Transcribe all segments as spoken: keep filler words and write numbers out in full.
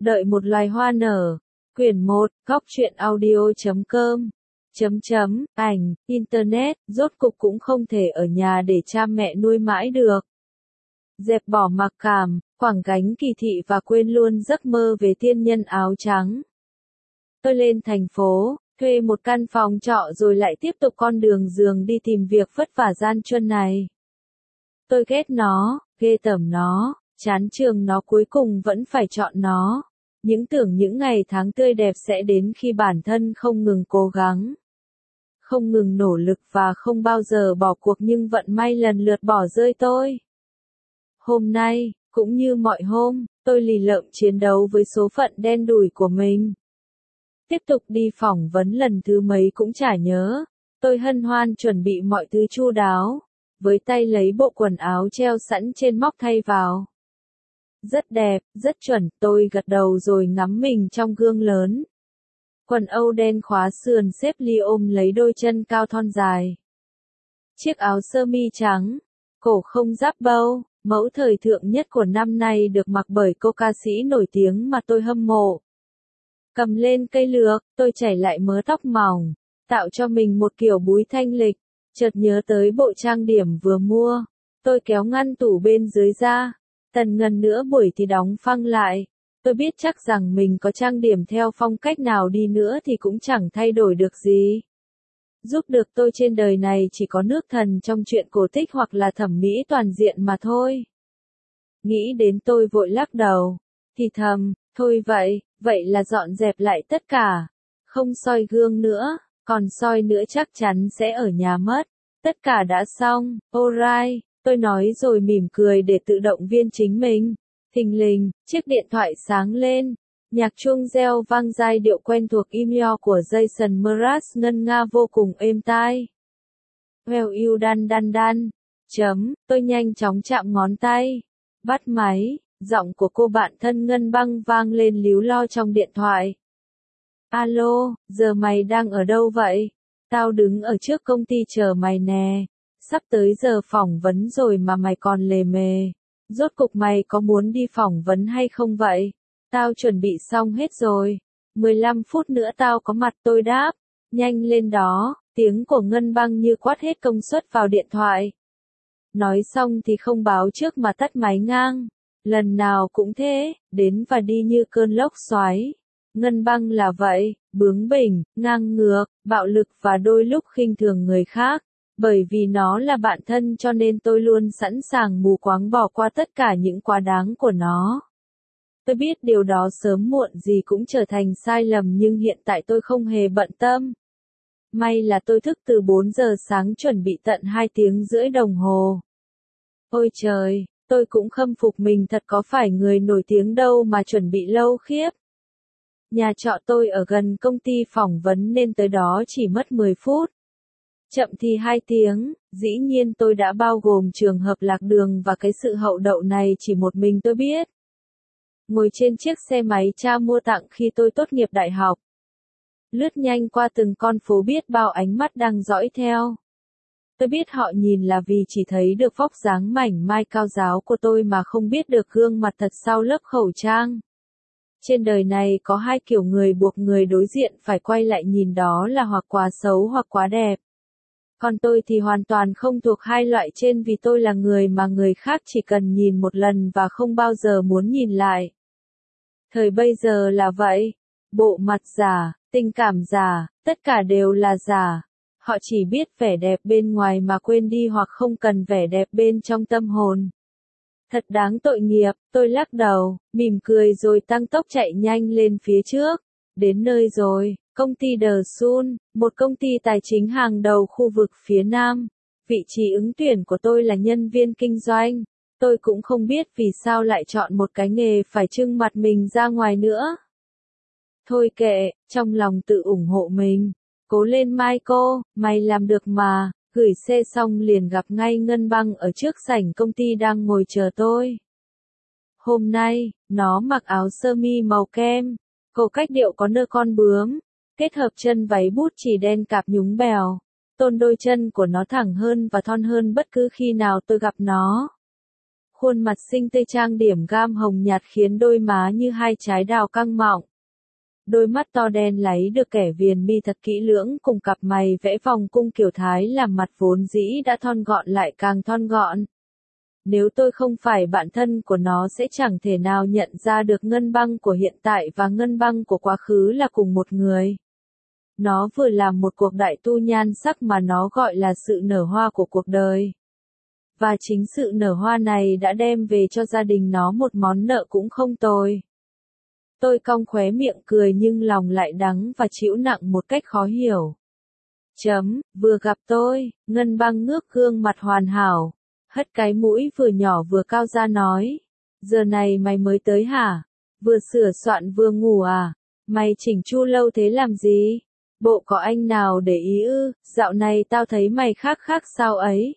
Đợi một loài hoa nở. Quyển một, góc truyện audio chấm com. Chấm chấm, ảnh, internet, rốt cục cũng không thể ở nhà để cha mẹ nuôi mãi được. Dẹp bỏ mặc cảm, quẳng gánh kỳ thị và quên luôn giấc mơ về tiên nhân áo trắng. Tôi lên thành phố, thuê một căn phòng trọ rồi lại tiếp tục con đường giường đi tìm việc vất vả gian truân này. Tôi ghét nó, ghê tởm nó, chán trường nó, cuối cùng vẫn phải chọn nó. Những tưởng những ngày tháng tươi đẹp sẽ đến khi bản thân không ngừng cố gắng, không ngừng nỗ lực và không bao giờ bỏ cuộc, nhưng vận may lần lượt bỏ rơi tôi. Hôm nay, cũng như mọi hôm, tôi lì lợm chiến đấu với số phận đen đủi của mình. Tiếp tục đi phỏng vấn lần thứ mấy cũng chả nhớ. Tôi hân hoan chuẩn bị mọi thứ chu đáo, với tay lấy bộ quần áo treo sẵn trên móc thay vào. Rất đẹp, rất chuẩn, tôi gật đầu rồi ngắm mình trong gương lớn. Quần âu đen khóa sườn xếp ly ôm lấy đôi chân cao thon dài. Chiếc áo sơ mi trắng, cổ không giáp bâu, mẫu thời thượng nhất của năm nay được mặc bởi cô ca sĩ nổi tiếng mà tôi hâm mộ. Cầm lên cây lược, tôi chảy lại mớ tóc mỏng, tạo cho mình một kiểu búi thanh lịch, chợt nhớ tới bộ trang điểm vừa mua. Tôi kéo ngăn tủ bên dưới ra, tần ngần nữa buổi thì đóng phăng lại. Tôi biết chắc rằng mình có trang điểm theo phong cách nào đi nữa thì cũng chẳng thay đổi được gì. Giúp được tôi trên đời này chỉ có nước thần trong chuyện cổ tích hoặc là thẩm mỹ toàn diện mà thôi. Nghĩ đến tôi vội lắc đầu, thì thầm, thôi vậy, vậy là dọn dẹp lại tất cả. Không soi gương nữa, còn soi nữa chắc chắn sẽ ở nhà mất. Tất cả đã xong, alright, tôi nói rồi mỉm cười để tự động viên chính mình. Thình lình, chiếc điện thoại sáng lên. Nhạc chuông reo vang, giai điệu quen thuộc email của Jason Mraz ngân nga vô cùng êm tai. Well you done done done. Chấm, tôi nhanh chóng chạm ngón tay. Bắt máy, giọng của cô bạn thân Ngân Băng vang lên líu lo trong điện thoại. Alo, giờ mày đang ở đâu vậy? Tao đứng ở trước công ty chờ mày nè. Sắp tới giờ phỏng vấn rồi mà mày còn lề mề. Rốt cục mày có muốn đi phỏng vấn hay không vậy? Tao chuẩn bị xong hết rồi. mười lăm phút nữa tao có mặt, tôi đáp. Nhanh lên đó, tiếng của Ngân Băng như quát hết công suất vào điện thoại. Nói xong thì không báo trước mà tắt máy ngang. Lần nào cũng thế, đến và đi như cơn lốc xoáy. Ngân Băng là vậy, bướng bỉnh, ngang ngược, bạo lực và đôi lúc khinh thường người khác. Bởi vì nó là bạn thân cho nên tôi luôn sẵn sàng mù quáng bỏ qua tất cả những quá đáng của nó. Tôi biết điều đó sớm muộn gì cũng trở thành sai lầm, nhưng hiện tại tôi không hề bận tâm. May là tôi thức từ bốn giờ sáng chuẩn bị tận hai tiếng rưỡi đồng hồ. Ôi trời, tôi cũng khâm phục mình thật, có phải người nổi tiếng đâu mà chuẩn bị lâu khiếp. Nhà trọ tôi ở gần công ty phỏng vấn nên tới đó chỉ mất mười phút. Chậm thì hai tiếng, dĩ nhiên tôi đã bao gồm trường hợp lạc đường và cái sự hậu đậu này chỉ một mình tôi biết. Ngồi trên chiếc xe máy cha mua tặng khi tôi tốt nghiệp đại học. Lướt nhanh qua từng con phố, biết bao ánh mắt đang dõi theo. Tôi biết họ nhìn là vì chỉ thấy được vóc dáng mảnh mai cao ráo của tôi mà không biết được gương mặt thật sau lớp khẩu trang. Trên đời này có hai kiểu người buộc người đối diện phải quay lại nhìn, đó là hoặc quá xấu hoặc quá đẹp. Còn tôi thì hoàn toàn không thuộc hai loại trên, vì tôi là người mà người khác chỉ cần nhìn một lần và không bao giờ muốn nhìn lại. Thời bây giờ là vậy. Bộ mặt giả, tình cảm giả, tất cả đều là giả. Họ chỉ biết vẻ đẹp bên ngoài mà quên đi hoặc không cần vẻ đẹp bên trong tâm hồn. Thật đáng tội nghiệp, tôi lắc đầu, mỉm cười rồi tăng tốc chạy nhanh lên phía trước. Đến nơi rồi. Công ty The Sun, một công ty tài chính hàng đầu khu vực phía Nam. Vị trí ứng tuyển của tôi là nhân viên kinh doanh. Tôi cũng không biết vì sao lại chọn một cái nghề phải trưng mặt mình ra ngoài nữa. Thôi kệ, trong lòng tự ủng hộ mình. Cố lên Michael, mày làm được mà. Gửi xe xong liền gặp ngay Ngân Băng ở trước sảnh công ty đang ngồi chờ tôi. Hôm nay, nó mặc áo sơ mi màu kem. Cổ cách điệu có nơ con bướm. Kết hợp chân váy bút chỉ đen cạp nhúng bèo. Tôn đôi chân của nó thẳng hơn và thon hơn bất cứ khi nào tôi gặp nó. Khuôn mặt xinh tươi trang điểm gam hồng nhạt khiến đôi má như hai trái đào căng mọng. Đôi mắt to đen láy được kẻ viền mi thật kỹ lưỡng cùng cặp mày vẽ vòng cung kiểu Thái làm mặt vốn dĩ đã thon gọn lại càng thon gọn. Nếu tôi không phải bạn thân của nó sẽ chẳng thể nào nhận ra được Ngân Băng của hiện tại và Ngân Băng của quá khứ là cùng một người. Nó vừa làm một cuộc đại tu nhan sắc mà nó gọi là sự nở hoa của cuộc đời. Và chính sự nở hoa này đã đem về cho gia đình nó một món nợ cũng không tồi. Tôi cong khóe miệng cười nhưng lòng lại đắng và trĩu nặng một cách khó hiểu. Chấm, vừa gặp tôi, Ngân Băng ngước gương mặt hoàn hảo, hất cái mũi vừa nhỏ vừa cao ra nói. Giờ này mày mới tới hả? Vừa sửa soạn vừa ngủ à? Mày chỉnh chu lâu thế làm gì? Bộ có anh nào để ý ư? Dạo này tao thấy mày khác khác sao ấy?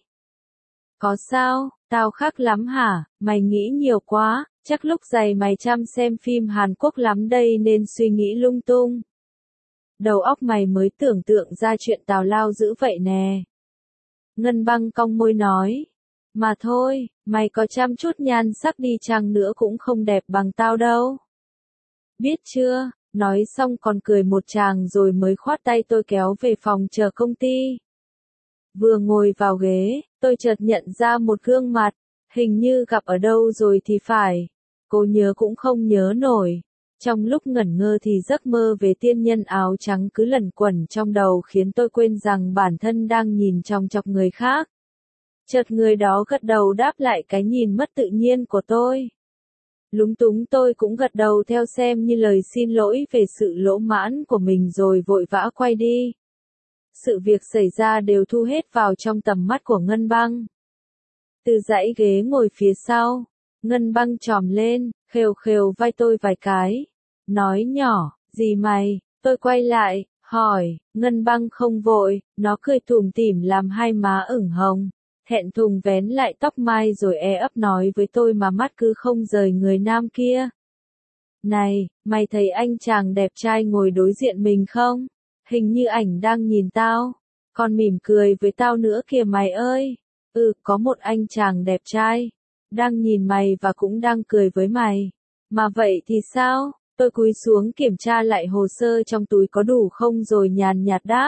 Có sao? Tao khác lắm hả? Mày nghĩ nhiều quá, chắc lúc dày mày chăm xem phim Hàn Quốc lắm đây nên suy nghĩ lung tung. Đầu óc mày mới tưởng tượng ra chuyện tào lao dữ vậy nè. Ngân Băng cong môi nói. Mà thôi, mày có chăm chút nhan sắc đi chăng nữa cũng không đẹp bằng tao đâu. Biết chưa? Nói xong còn cười một tràng rồi mới khoát tay tôi kéo về phòng chờ công ty. Vừa ngồi vào ghế, tôi chợt nhận ra một gương mặt, hình như gặp ở đâu rồi thì phải. Cô nhớ cũng không nhớ nổi. Trong lúc ngẩn ngơ thì giấc mơ về tiên nhân áo trắng cứ lẩn quẩn trong đầu khiến tôi quên rằng bản thân đang nhìn chòng chọc người khác. Chợt người đó gật đầu đáp lại cái nhìn mất tự nhiên của tôi. Lúng túng tôi cũng gật đầu theo xem như lời xin lỗi về sự lỗ mãn của mình rồi vội vã quay đi. Sự việc xảy ra đều thu hết vào trong tầm mắt của Ngân Băng. Từ dãy ghế ngồi phía sau, Ngân Băng chòm lên, khều khều vai tôi vài cái. Nói nhỏ, gì mày? Tôi quay lại, hỏi, Ngân Băng không vội, nó cười tủm tỉm làm hai má ửng hồng. Thẹn thùng vén lại tóc mai rồi e ấp nói với tôi mà mắt cứ không rời người nam kia. Này, mày thấy anh chàng đẹp trai ngồi đối diện mình không? Hình như ảnh đang nhìn tao. Còn mỉm cười với tao nữa kìa mày ơi. Ừ, có một anh chàng đẹp trai. Đang nhìn mày và cũng đang cười với mày. Mà vậy thì sao? Tôi cúi xuống kiểm tra lại hồ sơ trong túi có đủ không rồi nhàn nhạt đáp.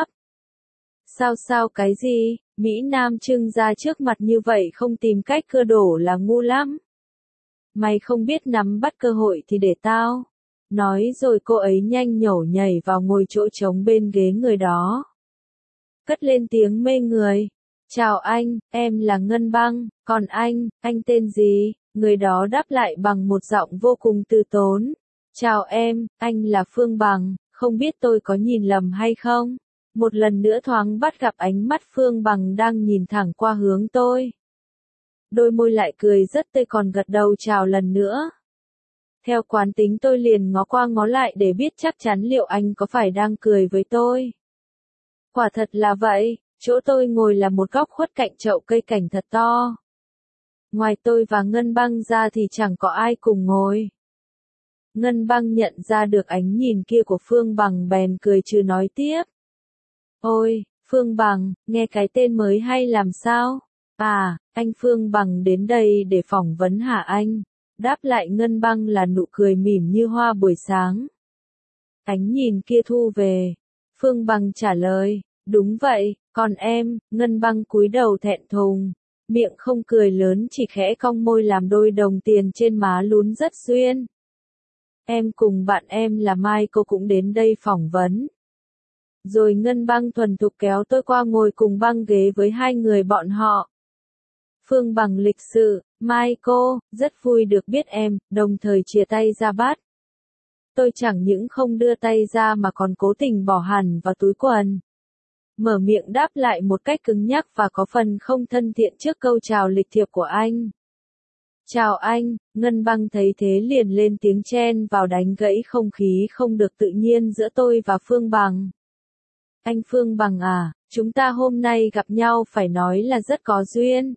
Sao sao cái gì? Mỹ Nam trưng ra trước mặt như vậy không tìm cách cưa đổ là ngu lắm. Mày không biết nắm bắt cơ hội thì để tao. Nói rồi cô ấy nhanh nhẩu nhảy vào ngồi chỗ trống bên ghế người đó. Cất lên tiếng mê người. Chào anh, em là Ngân Băng, còn anh, anh tên gì? Người đó đáp lại bằng một giọng vô cùng từ tốn. Chào em, anh là Phương Bằng, không biết tôi có nhìn lầm hay không? Một lần nữa thoáng bắt gặp ánh mắt Phương Bằng đang nhìn thẳng qua hướng tôi. Đôi môi lại cười rất tươi còn gật đầu chào lần nữa. Theo quán tính tôi liền ngó qua ngó lại để biết chắc chắn liệu anh có phải đang cười với tôi. Quả thật là vậy, chỗ tôi ngồi là một góc khuất cạnh chậu cây cảnh thật to. Ngoài tôi và Ngân Băng ra thì chẳng có ai cùng ngồi. Ngân Băng nhận ra được ánh nhìn kia của Phương Bằng bèn cười trừ nói tiếp. Ôi, Phương Bằng, nghe cái tên mới hay làm sao? À, anh Phương Bằng đến đây để phỏng vấn hả anh? Đáp lại Ngân Băng là nụ cười mỉm như hoa buổi sáng. Ánh nhìn kia thu về. Phương Bằng trả lời, đúng vậy, còn em, Ngân Băng cúi đầu thẹn thùng. Miệng không cười lớn chỉ khẽ cong môi làm đôi đồng tiền trên má lún rất duyên. Em cùng bạn em là Mai cô cũng đến đây phỏng vấn. Rồi Ngân Băng thuần thục kéo tôi qua ngồi cùng băng ghế với hai người bọn họ. Phương Bằng lịch sự, Mai cô, rất vui được biết em, đồng thời chia tay ra bắt. Tôi chẳng những không đưa tay ra mà còn cố tình bỏ hẳn vào túi quần. Mở miệng đáp lại một cách cứng nhắc và có phần không thân thiện trước câu chào lịch thiệp của anh. Chào anh, Ngân Băng thấy thế liền lên tiếng chen vào đánh gãy không khí không được tự nhiên giữa tôi và Phương Bằng. Anh Phương Bằng à, chúng ta hôm nay gặp nhau phải nói là rất có duyên.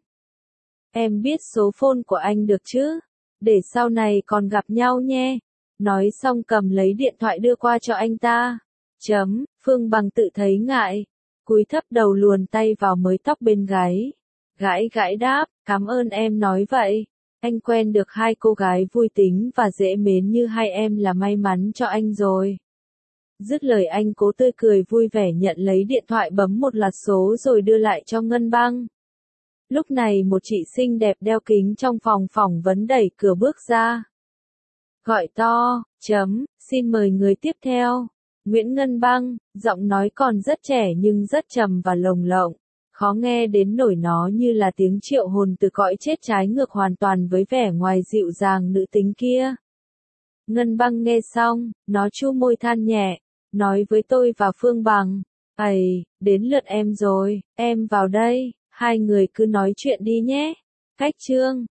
Em biết số phone của anh được chứ? Để sau này còn gặp nhau nhé. Nói xong cầm lấy điện thoại đưa qua cho anh ta. Chấm, Phương Bằng tự thấy ngại. Cúi thấp đầu luồn tay vào mới tóc bên gáy. Gãi gãi đáp, cảm ơn em nói vậy. Anh quen được hai cô gái vui tính và dễ mến như hai em là may mắn cho anh rồi. Dứt lời anh cố tươi cười vui vẻ nhận lấy điện thoại bấm một loạt số rồi đưa lại cho Ngân Băng. Lúc này một chị xinh đẹp đeo kính trong phòng phỏng vấn đẩy cửa bước ra. Gọi to, chấm, xin mời người tiếp theo. Nguyễn Ngân Băng, giọng nói còn rất trẻ nhưng rất trầm và lồng lộng. Khó nghe đến nỗi nó như là tiếng triệu hồn từ cõi chết trái ngược hoàn toàn với vẻ ngoài dịu dàng nữ tính kia. Ngân Băng nghe xong, nó chu môi than nhẹ, nói với tôi và Phương Bằng, "Ầy, đến lượt em rồi, em vào đây, hai người cứ nói chuyện đi nhé." Cách chương